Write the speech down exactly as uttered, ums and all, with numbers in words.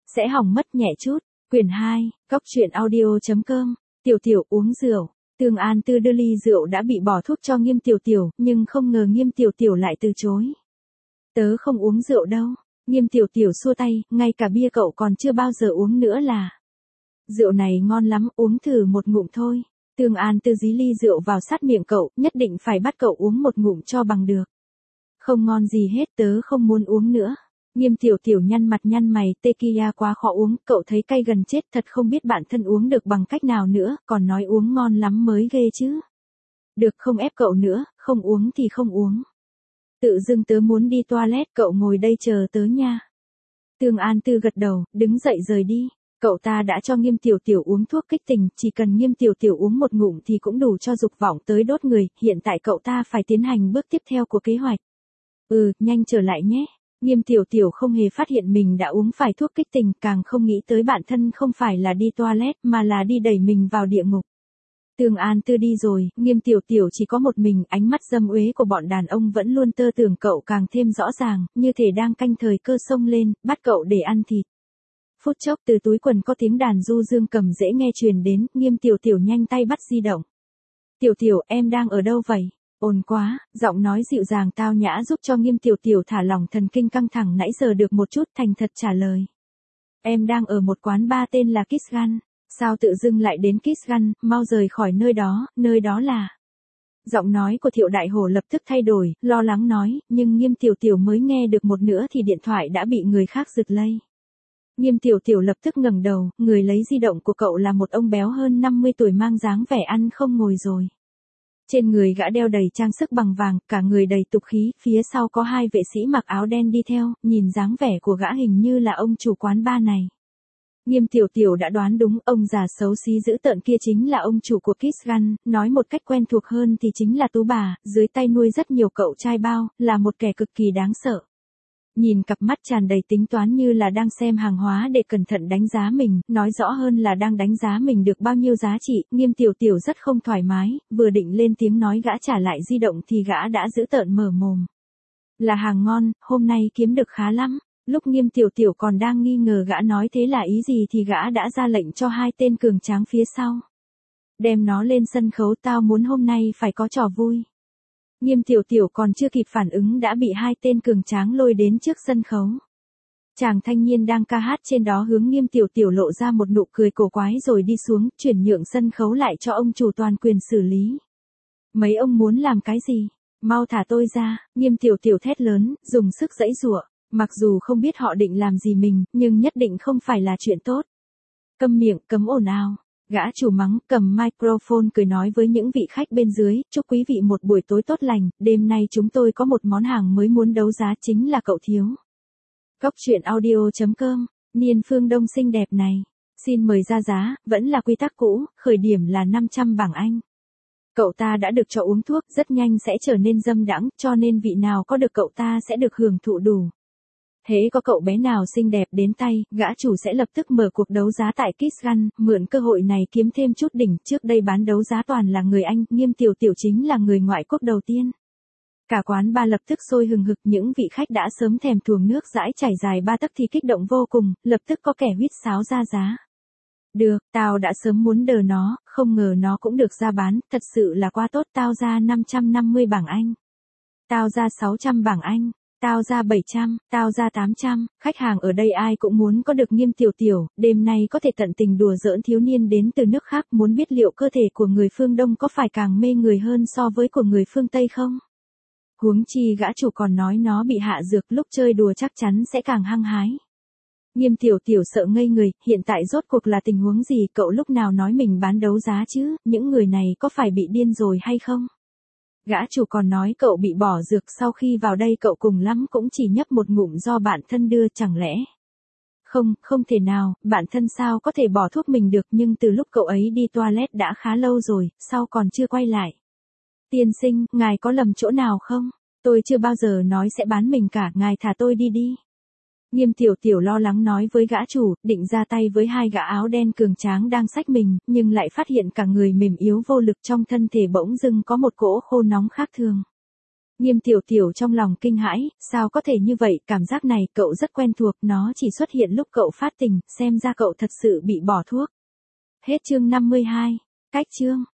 sẽ hỏng mất nhẹ chút. Quyển hai, Cóc truyện audio chấm com, Tiểu Tiểu uống rượu. Tương An Tư đưa ly rượu đã bị bỏ thuốc cho Nghiêm Tiểu Tiểu, nhưng không ngờ Nghiêm Tiểu Tiểu lại từ chối. Tớ không uống rượu đâu. Nghiêm Tiểu Tiểu xua tay, ngay cả bia cậu còn chưa bao giờ uống nữa là. Rượu này ngon lắm, uống thử một ngụm thôi. Tương An Tư dí ly rượu vào sát miệng cậu, nhất định phải bắt cậu uống một ngụm cho bằng được. Không ngon gì hết, tớ không muốn uống nữa. Nghiêm Tiểu Tiểu nhăn mặt nhăn mày, tequila quá khó uống, cậu thấy cay gần chết, thật không biết bản thân uống được bằng cách nào nữa, còn nói uống ngon lắm mới ghê chứ. Được, không ép cậu nữa, không uống thì không uống. Tự dưng tớ muốn đi toilet, cậu ngồi đây chờ tớ nha. Tương An Tư gật đầu, đứng dậy rời đi. Cậu ta đã cho Nghiêm Tiểu Tiểu uống thuốc kích tình, chỉ cần Nghiêm Tiểu Tiểu uống một ngụm thì cũng đủ cho dục vọng tới đốt người, hiện tại cậu ta phải tiến hành bước tiếp theo của kế hoạch. Ừ, nhanh trở lại nhé. Nghiêm Tiểu Tiểu không hề phát hiện mình đã uống phải thuốc kích tình, càng không nghĩ tới bản thân không phải là đi toilet mà là đi đẩy mình vào địa ngục. Tương An Tư đi rồi, Nghiêm Tiểu Tiểu chỉ có một mình, ánh mắt dâm uế của bọn đàn ông vẫn luôn tơ tưởng cậu càng thêm rõ ràng, như thể đang canh thời cơ xông lên, bắt cậu để ăn thịt. Phút chốc từ túi quần có tiếng đàn du dương cầm dễ nghe truyền đến, Nghiêm Tiểu Tiểu nhanh tay bắt di động. Tiểu Tiểu, em đang ở đâu vậy? Ồn quá, giọng nói dịu dàng tao nhã giúp cho Nghiêm Tiểu Tiểu thả lỏng thần kinh căng thẳng nãy giờ được một chút, thành thật trả lời. Em đang ở một quán bar tên là Kiss Gun. Sao tự dưng lại đến Kiss Gun, mau rời khỏi nơi đó, nơi đó là... Giọng nói của Thiệu Đại Hổ lập tức thay đổi, lo lắng nói, nhưng Nghiêm Tiểu Tiểu mới nghe được một nửa thì điện thoại đã bị người khác giật lây. Nghiêm Tiểu Tiểu lập tức ngẩng đầu, người lấy di động của cậu là một ông béo hơn năm mươi tuổi mang dáng vẻ ăn không ngồi rồi. Trên người gã đeo đầy trang sức bằng vàng, cả người đầy tục khí, phía sau có hai vệ sĩ mặc áo đen đi theo, nhìn dáng vẻ của gã hình như là ông chủ quán bar này. Nghiêm Tiểu Tiểu đã đoán đúng, ông già xấu xí dữ tợn kia chính là ông chủ của Kiss Gun, nói một cách quen thuộc hơn thì chính là Tú bà, dưới tay nuôi rất nhiều cậu trai bao, là một kẻ cực kỳ đáng sợ. Nhìn cặp mắt tràn đầy tính toán như là đang xem hàng hóa để cẩn thận đánh giá mình, nói rõ hơn là đang đánh giá mình được bao nhiêu giá trị, Nghiêm Tiểu Tiểu rất không thoải mái, vừa định lên tiếng nói gã trả lại di động thì gã đã dữ tợn mở mồm. Là hàng ngon, hôm nay kiếm được khá lắm. Lúc Nghiêm Tiểu Tiểu còn đang nghi ngờ gã nói thế là ý gì thì gã đã ra lệnh cho hai tên cường tráng phía sau. Đem nó lên sân khấu, tao muốn hôm nay phải có trò vui. Nghiêm Tiểu Tiểu còn chưa kịp phản ứng đã bị hai tên cường tráng lôi đến trước sân khấu. Chàng thanh niên đang ca hát trên đó hướng Nghiêm Tiểu Tiểu lộ ra một nụ cười cổ quái rồi đi xuống, chuyển nhượng sân khấu lại cho ông chủ toàn quyền xử lý. Mấy ông muốn làm cái gì? Mau thả tôi ra, Nghiêm Tiểu Tiểu thét lớn, dùng sức giãy giụa. Mặc dù không biết họ định làm gì mình, nhưng nhất định không phải là chuyện tốt. Câm miệng, cấm ồn ào. Gã chủ mắng, cầm microphone cười nói với những vị khách bên dưới, chúc quý vị một buổi tối tốt lành, đêm nay chúng tôi có một món hàng mới muốn đấu giá chính là cậu thiếu. Cóc truyện audio chấm com, Niên Phương Đông xinh đẹp này. Xin mời ra giá, vẫn là quy tắc cũ, khởi điểm là năm trăm bảng Anh. Cậu ta đã được cho uống thuốc, rất nhanh sẽ trở nên dâm đãng, cho nên vị nào có được cậu ta sẽ được hưởng thụ đủ. Hễ có cậu bé nào xinh đẹp đến tay, gã chủ sẽ lập tức mở cuộc đấu giá tại Kiss Gun, mượn cơ hội này kiếm thêm chút đỉnh, trước đây bán đấu giá toàn là người Anh, Nghiêm Tiểu Tiểu chính là người ngoại quốc đầu tiên. Cả quán bar lập tức sôi hừng hực, những vị khách đã sớm thèm thuồng nước dãi chảy dài ba tấc thì kích động vô cùng, lập tức có kẻ huýt sáo ra giá. Được, tao đã sớm muốn đờ nó, không ngờ nó cũng được ra bán, thật sự là quá tốt, tao ra năm trăm năm mươi bảng Anh. Tao ra sáu trăm bảng Anh. Tao ra bảy trăm, tao ra tám trăm, khách hàng ở đây ai cũng muốn có được Nghiêm Tiểu Tiểu, đêm nay có thể tận tình đùa giỡn thiếu niên đến từ nước khác, muốn biết liệu cơ thể của người phương Đông có phải càng mê người hơn so với của người phương Tây không? Huống chi gã chủ còn nói nó bị hạ dược, lúc chơi đùa chắc chắn sẽ càng hăng hái. Nghiêm Tiểu Tiểu sợ ngây người, hiện tại rốt cuộc là tình huống gì, cậu lúc nào nói mình bán đấu giá chứ, những người này có phải bị điên rồi hay không? Gã chủ còn nói cậu bị bỏ dược, sau khi vào đây cậu cùng lắm cũng chỉ nhấp một ngụm do bạn thân đưa, chẳng lẽ? Không, không thể nào, bạn thân sao có thể bỏ thuốc mình được, nhưng từ lúc cậu ấy đi toilet đã khá lâu rồi, sau còn chưa quay lại. Tiên sinh, ngài có lầm chỗ nào không? Tôi chưa bao giờ nói sẽ bán mình cả, ngài thả tôi đi đi. Nghiêm Tiểu Tiểu lo lắng nói với gã chủ, định ra tay với hai gã áo đen cường tráng đang xách mình, nhưng lại phát hiện cả người mềm yếu vô lực, trong thân thể bỗng dưng có một cỗ khô nóng khác thường. Nghiêm Tiểu Tiểu trong lòng kinh hãi, sao có thể như vậy, cảm giác này cậu rất quen thuộc, nó chỉ xuất hiện lúc cậu phát tình, xem ra cậu thật sự bị bỏ thuốc. Hết chương năm mươi hai. Cách chương